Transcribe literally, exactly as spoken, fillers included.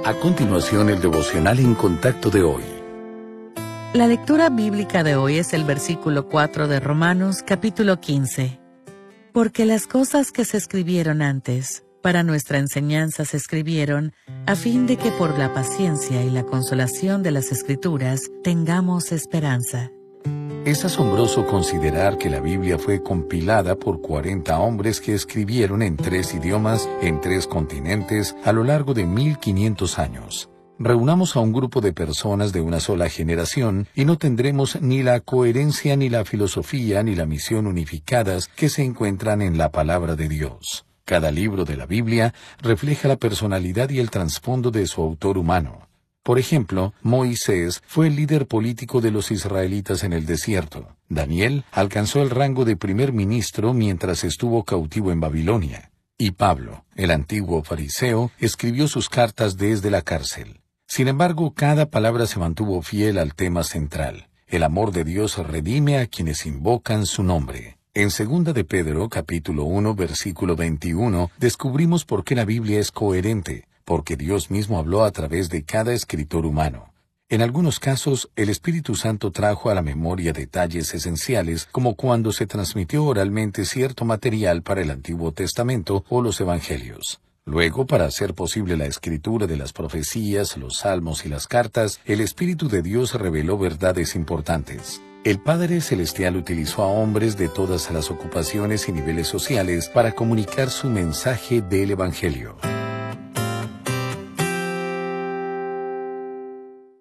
A continuación, el devocional en contacto de hoy. La lectura bíblica de hoy es el versículo cuatro de Romanos, capítulo quince. Porque las cosas que se escribieron antes, para nuestra enseñanza se escribieron, a fin de que por la paciencia y la consolación de las Escrituras tengamos esperanza. Es asombroso considerar que la Biblia fue compilada por cuarenta hombres que escribieron en tres idiomas, en tres continentes, a lo largo de mil quinientos años. Reunamos a un grupo de personas de una sola generación y no tendremos ni la coherencia, ni la filosofía, ni la misión unificadas que se encuentran en la palabra de Dios. Cada libro de la Biblia refleja la personalidad y el trasfondo de su autor humano. Por ejemplo, Moisés fue el líder político de los israelitas en el desierto. Daniel alcanzó el rango de primer ministro mientras estuvo cautivo en Babilonia. Y Pablo, el antiguo fariseo, escribió sus cartas desde la cárcel. Sin embargo, cada palabra se mantuvo fiel al tema central. El amor de Dios redime a quienes invocan su nombre. En segunda de Pedro, capítulo uno, versículo veintiuno, descubrimos por qué la Biblia es coherente. Porque Dios mismo habló a través de cada escritor humano. En algunos casos, el Espíritu Santo trajo a la memoria detalles esenciales, como cuando se transmitió oralmente cierto material para el Antiguo Testamento o los Evangelios. Luego, para hacer posible la escritura de las profecías, los salmos y las cartas, el Espíritu de Dios reveló verdades importantes. El Padre Celestial utilizó a hombres de todas las ocupaciones y niveles sociales para comunicar su mensaje del Evangelio.